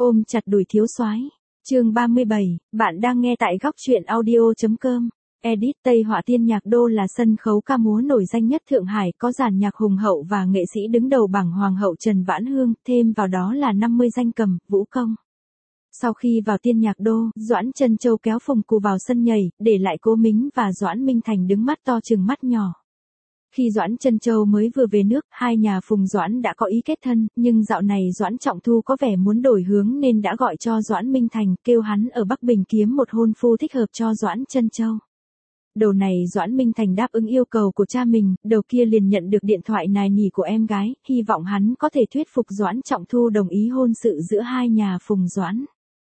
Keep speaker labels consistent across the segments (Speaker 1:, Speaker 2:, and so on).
Speaker 1: Ôm chặt đùi thiếu soái. Chương 37, bạn đang nghe tại góc truyện audio.com. Edit Tây Họa Tiên Nhạc Đô là sân khấu ca múa nổi danh nhất Thượng Hải, có dàn nhạc hùng hậu và nghệ sĩ đứng đầu bảng Hoàng hậu Trần Vãn Hương, thêm vào đó là 50 danh cầm, vũ công. Sau khi vào Tiên Nhạc Đô, Doãn Trân Châu kéo Phùng Cù vào sân nhảy, để lại Cố Mính và Doãn Minh Thành đứng mắt to trừng mắt nhỏ. Khi Doãn Trân Châu mới vừa về nước, hai nhà Phùng Doãn đã có ý kết thân, nhưng dạo này Doãn Trọng Thu có vẻ muốn đổi hướng nên đã gọi cho Doãn Minh Thành, kêu hắn ở Bắc Bình kiếm một hôn phu thích hợp cho Doãn Trân Châu. Đầu này Doãn Minh Thành đáp ứng yêu cầu của cha mình, đầu kia liền nhận được điện thoại nài nỉ của em gái, hy vọng hắn có thể thuyết phục Doãn Trọng Thu đồng ý hôn sự giữa hai nhà Phùng Doãn.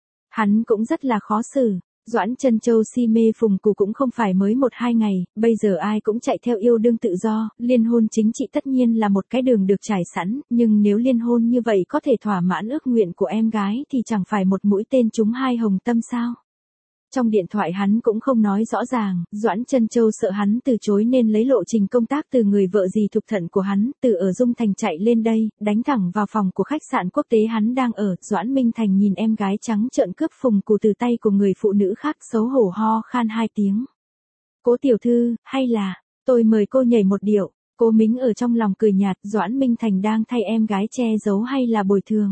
Speaker 1: Hắn cũng rất là khó xử. Doãn Trân Châu si mê Phùng Cù cũng không phải mới 1-2 ngày, bây giờ ai cũng chạy theo yêu đương tự do, liên hôn chính trị tất nhiên là một cái đường được trải sẵn, nhưng nếu liên hôn như vậy có thể thỏa mãn ước nguyện của em gái thì chẳng phải một mũi tên trúng hai hồng tâm sao. Trong điện thoại hắn cũng không nói rõ ràng, Doãn Trân Châu sợ hắn từ chối nên lấy lộ trình công tác từ người vợ dì Thục Thận của hắn, từ ở Dung Thành chạy lên đây, đánh thẳng vào phòng của khách sạn quốc tế hắn đang ở. Doãn Minh Thành nhìn em gái trắng trợn cướp Phùng Cù từ tay của người phụ nữ khác, xấu hổ ho khan 2 tiếng. Cố tiểu thư, hay là, tôi mời cô nhảy một điệu. Cố Mính ở trong lòng cười nhạt, Doãn Minh Thành đang thay em gái che giấu hay là bồi thường?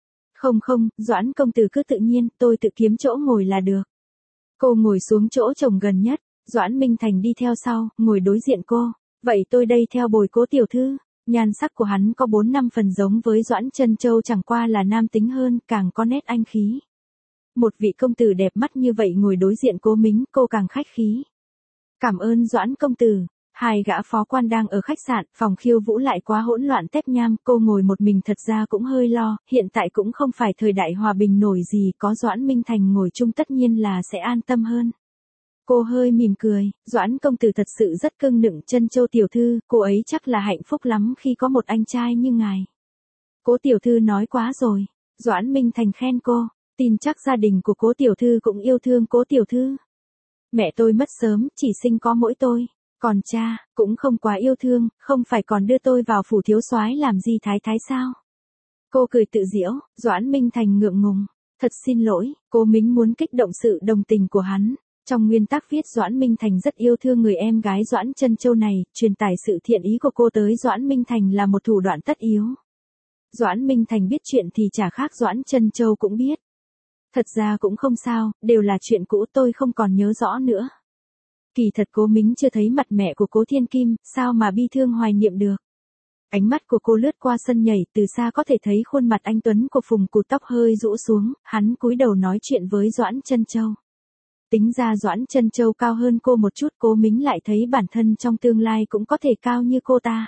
Speaker 1: Không, Doãn công tử cứ tự nhiên, tôi tự kiếm chỗ ngồi là được. Cô ngồi xuống chỗ chồng gần nhất, Doãn Minh Thành đi theo sau, ngồi đối diện cô. Vậy tôi đây theo bồi Cố tiểu thư. Nhan sắc của hắn có 4-5 phần giống với Doãn Trân Châu, chẳng qua là nam tính hơn, càng có nét anh khí. Một vị công tử đẹp mắt như vậy ngồi đối diện Cố Mính, cô càng khách khí. Cảm ơn Doãn công tử. Hai gã phó quan đang ở khách sạn, phòng khiêu vũ lại quá hỗn loạn tép nham, cô ngồi một mình thật ra cũng hơi lo, hiện tại cũng không phải thời đại hòa bình nổi gì, có Doãn Minh Thành ngồi chung tất nhiên là sẽ an tâm hơn. Cô hơi mỉm cười, Doãn công tử thật sự rất cưng nựng Trân Châu tiểu thư, cô ấy chắc là hạnh phúc lắm khi có một anh trai như ngài. Cố tiểu thư nói quá rồi, Doãn Minh Thành khen cô, tin chắc gia đình của Cố tiểu thư cũng yêu thương Cố tiểu thư. Mẹ tôi mất sớm, chỉ sinh có mỗi tôi. Còn cha, cũng không quá yêu thương, không phải còn đưa tôi vào phủ thiếu soái làm gì thái thái sao? Cô cười tự giễu, Doãn Minh Thành ngượng ngùng. Thật xin lỗi, Cố Mính muốn kích động sự đồng tình của hắn. Trong nguyên tắc viết Doãn Minh Thành rất yêu thương người em gái Doãn Trân Châu này, truyền tải sự thiện ý của cô tới Doãn Minh Thành là một thủ đoạn tất yếu. Doãn Minh Thành biết chuyện thì chả khác Doãn Trân Châu cũng biết. Thật ra cũng không sao, đều là chuyện cũ, tôi không còn nhớ rõ nữa. Kỳ thật Cố Mính chưa thấy mặt mẹ của Cố Thiên Kim, sao mà bi thương hoài niệm được. Ánh mắt của cô lướt qua sân nhảy, từ xa có thể thấy khuôn mặt anh tuấn của Phùng Cù, tóc hơi rũ xuống, hắn cúi đầu nói chuyện với Doãn Trân Châu. Tính ra Doãn Trân Châu cao hơn cô một chút, Cố Mính lại thấy bản thân trong tương lai cũng có thể cao như cô ta.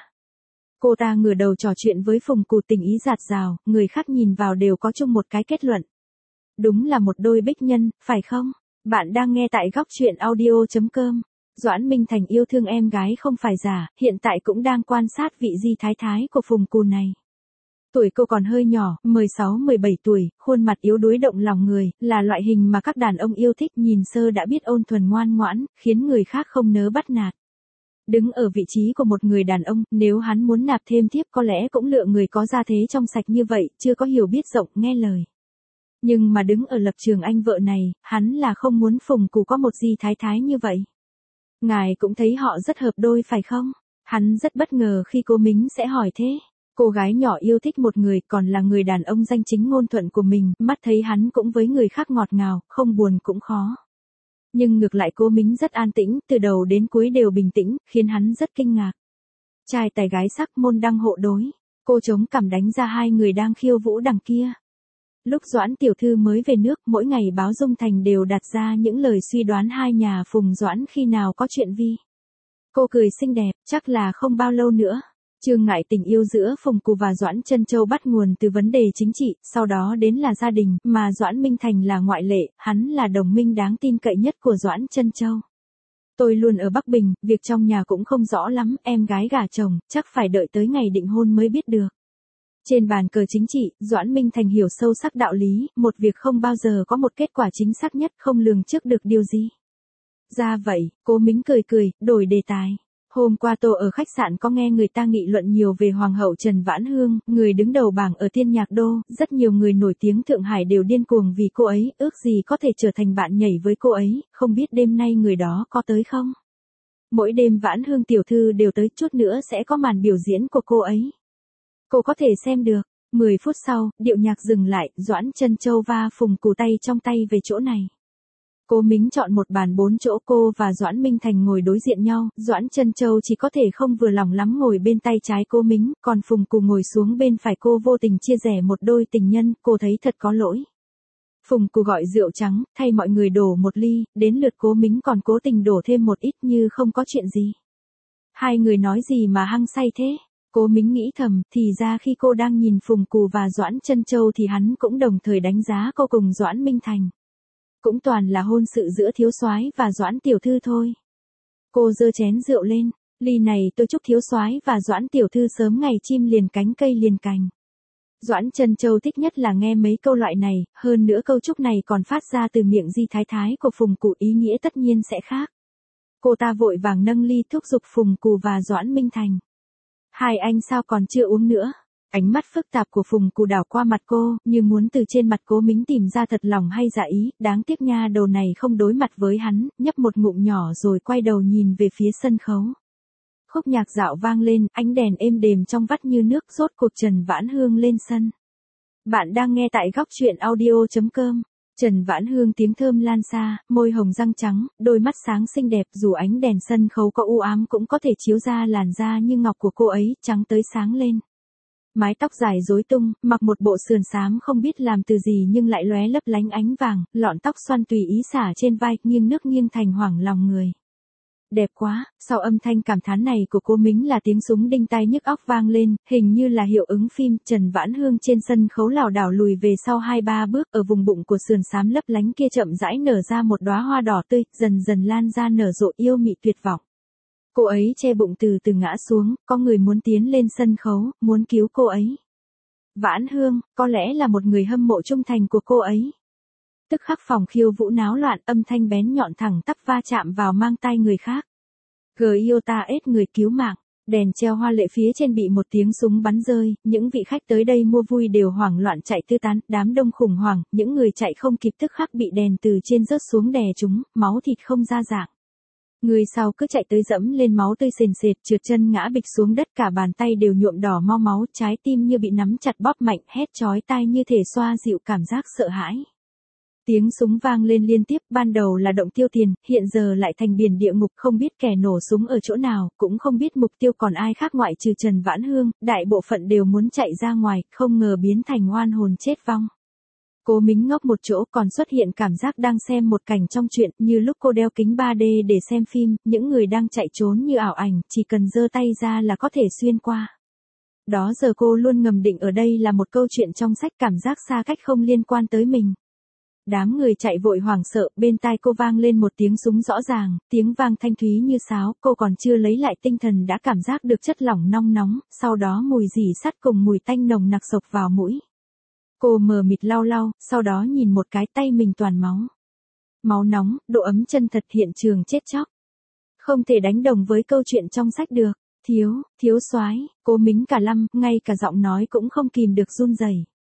Speaker 1: Cô ta ngửa đầu trò chuyện với Phùng Cù tình ý dạt dào, người khác nhìn vào đều có chung một cái kết luận. Đúng là một đôi bích nhân, phải không? Bạn đang nghe tại góc truyện audio.com. Doãn Minh Thành yêu thương em gái không phải giả, hiện tại cũng đang quan sát vị di thái thái của Phùng Cù này. Tuổi cô còn hơi nhỏ, 16-17 tuổi, khuôn mặt yếu đuối động lòng người, là loại hình mà các đàn ông yêu thích, nhìn sơ đã biết ôn thuần ngoan ngoãn, khiến người khác không nỡ bắt nạt. Đứng ở vị trí của một người đàn ông, nếu hắn muốn nạp thêm thiếp có lẽ cũng lựa người có gia thế trong sạch như vậy, chưa có hiểu biết rộng, nghe lời. Nhưng mà đứng ở lập trường anh vợ này, hắn là không muốn Phùng Cù có một di thái thái như vậy. Ngài cũng thấy họ rất hợp đôi phải không? Hắn rất bất ngờ khi Cố Mính sẽ hỏi thế. Cô gái nhỏ yêu thích một người, còn là người đàn ông danh chính ngôn thuận của mình, mắt thấy hắn cũng với người khác ngọt ngào, không buồn cũng khó. Nhưng ngược lại Cố Mính rất an tĩnh, từ đầu đến cuối đều bình tĩnh, khiến hắn rất kinh ngạc. Trai tài gái sắc, môn đăng hộ đối. Cô chống cằm đánh ra hai người đang khiêu vũ đằng kia. Lúc Doãn tiểu thư mới về nước, mỗi ngày báo Dung Thành đều đặt ra những lời suy đoán hai nhà Phùng Doãn khi nào có chuyện vi. Cô cười xinh đẹp, chắc là không bao lâu nữa. Chướng ngại tình yêu giữa Phùng Cù và Doãn Trân Châu bắt nguồn từ vấn đề chính trị, sau đó đến là gia đình, mà Doãn Minh Thành là ngoại lệ, hắn là đồng minh đáng tin cậy nhất của Doãn Trân Châu. Tôi luôn ở Bắc Bình, việc trong nhà cũng không rõ lắm, em gái gả chồng, chắc phải đợi tới ngày định hôn mới biết được. Trên bàn cờ chính trị, Doãn Minh Thành hiểu sâu sắc đạo lý, một việc không bao giờ có một kết quả chính xác nhất, không lường trước được điều gì. Ra vậy, Cố Mính cười cười, đổi đề tài. Hôm qua tôi ở khách sạn có nghe người ta nghị luận nhiều về Hoàng hậu Trần Vãn Hương, người đứng đầu bảng ở Tiên Nhạc Đô, rất nhiều người nổi tiếng Thượng Hải đều điên cuồng vì cô ấy, ước gì có thể trở thành bạn nhảy với cô ấy, không biết đêm nay người đó có tới không? Mỗi đêm Vãn Hương tiểu thư đều tới, chút nữa sẽ có màn biểu diễn của cô ấy. Cô có thể xem được. 10 phút sau, điệu nhạc dừng lại, Doãn Trân Châu va Phùng Cù tay trong tay về chỗ này. Cố Mính chọn một bàn 4 chỗ, cô và Doãn Minh Thành ngồi đối diện nhau, Doãn Trân Châu chỉ có thể không vừa lòng lắm ngồi bên tay trái Cố Mính, còn Phùng Cù ngồi xuống bên phải cô, vô tình chia rẽ một đôi tình nhân, cô thấy thật có lỗi. Phùng Cù gọi rượu trắng, thay mọi người đổ một ly, đến lượt Cố Mính còn cố tình đổ thêm một ít như không có chuyện gì. Hai người nói gì mà hăng say thế? Cố Mính nghĩ thầm, thì ra khi cô đang nhìn Phùng Cù và Doãn Trân Châu thì hắn cũng đồng thời đánh giá cô cùng Doãn Minh Thành. Cũng toàn là hôn sự giữa thiếu soái và Doãn tiểu thư thôi. Cô giơ chén rượu lên, ly này tôi chúc thiếu soái và Doãn tiểu thư sớm ngày chim liền cánh cây liền cành. Doãn Trân Châu thích nhất là nghe mấy câu loại này, hơn nữa câu chúc này còn phát ra từ miệng Di Thái Thái của Phùng Cù, ý nghĩa tất nhiên sẽ khác. Cô ta vội vàng nâng ly thúc giục Phùng Cù và Doãn Minh Thành. Hai anh sao còn chưa uống nữa? Ánh mắt phức tạp của Phùng Cù đảo qua mặt cô, như muốn từ trên mặt Cố Mính tìm ra thật lòng hay giả ý, đáng tiếc nha đầu này không đối mặt với hắn, nhấp một ngụm nhỏ rồi quay đầu nhìn về phía sân khấu. Khúc nhạc dạo vang lên, ánh đèn êm đềm trong vắt như nước, rốt cuộc Trần Vãn Hương lên sân. Bạn đang nghe tại góc truyện audio.com. Trần Vãn Hương tiếng thơm lan xa, môi hồng răng trắng, đôi mắt sáng xinh đẹp, dù ánh đèn sân khấu có u ám cũng có thể chiếu ra làn da như ngọc của cô ấy, trắng tới sáng lên. Mái tóc dài rối tung, mặc một bộ sườn xám không biết làm từ gì nhưng lại lóe lấp lánh ánh vàng, lọn tóc xoăn tùy ý xả trên vai, nghiêng nước nghiêng thành hoảng lòng người. Đẹp quá, sau âm thanh cảm thán này của Cố Mính là tiếng súng đinh tai nhức óc vang lên, hình như là hiệu ứng phim. Trần Vãn Hương trên sân khấu lảo đảo lùi về sau 2-3 bước, ở vùng bụng của sườn xám lấp lánh kia chậm rãi nở ra một đóa hoa đỏ tươi, dần dần lan ra nở rộ yêu mị tuyệt vọng. Cô ấy che bụng từ từ ngã xuống, có người muốn tiến lên sân khấu, muốn cứu cô ấy. Vãn Hương, có lẽ là một người hâm mộ trung thành của cô ấy. Tức khắc phòng khiêu vũ náo loạn, âm thanh bén nhọn thẳng tắp va chạm vào mang tai người khác. Giota ết người cứu mạng, đèn treo hoa lệ phía trên bị một tiếng súng bắn rơi, những vị khách tới đây mua vui đều hoảng loạn chạy tứ tán, đám đông khủng hoảng, những người chạy không kịp tức khắc bị đèn từ trên rớt xuống đè chúng, máu thịt không ra dạng. Người sau cứ chạy tới dẫm lên máu tươi sền sệt, trượt chân ngã bịch xuống đất, cả bàn tay đều nhuộm đỏ mau máu, trái tim như bị nắm chặt bóp mạnh, hét chói tai như thể xoa dịu cảm giác sợ hãi. Tiếng súng vang lên liên tiếp, ban đầu là động tiêu tiền, hiện giờ lại thành biển địa ngục, không biết kẻ nổ súng ở chỗ nào, cũng không biết mục tiêu còn ai khác ngoại trừ Trần Vãn Hương, đại bộ phận đều muốn chạy ra ngoài, không ngờ biến thành oan hồn chết vong. Cố Mính ngốc một chỗ, còn xuất hiện cảm giác đang xem một cảnh trong truyện, như lúc cô đeo kính 3D để xem phim, những người đang chạy trốn như ảo ảnh, chỉ cần giơ tay ra là có thể xuyên qua. Đó giờ cô luôn ngầm định ở đây là một câu chuyện trong sách, cảm giác xa cách không liên quan tới mình. Đám người chạy vội hoảng sợ, bên tai cô vang lên một tiếng súng rõ ràng, tiếng vang thanh thúy như sáo, cô còn chưa lấy lại tinh thần đã cảm giác được chất lỏng nong nóng, sau đó mùi rỉ sắt cùng mùi tanh nồng nặc xộc vào mũi. Cô mờ mịt lau lau, sau đó nhìn một cái, tay mình toàn máu. Máu nóng, độ ấm chân thật, hiện trường chết chóc. Không thể đánh đồng với câu chuyện trong sách được. Thiếu soái, Cố Mính cả lăm, ngay cả giọng nói cũng không kìm được run rẩy.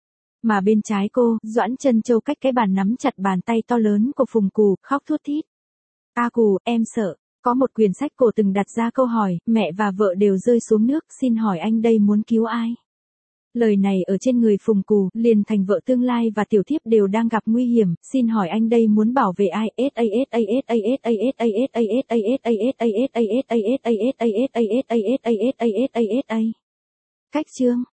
Speaker 1: Mà bên trái cô, Doãn Trân Châu cách cái bàn nắm chặt bàn tay to lớn của Phùng Cù, khóc thút thít. A Cù, em sợ. Có một quyển sách cổ từng đặt ra câu hỏi, mẹ và vợ đều rơi xuống nước, xin hỏi anh đây muốn cứu ai? Lời này ở trên người Phùng Cù, liền thành vợ tương lai và tiểu thiếp đều đang gặp nguy hiểm, xin hỏi anh đây muốn bảo vệ ai? Cách chương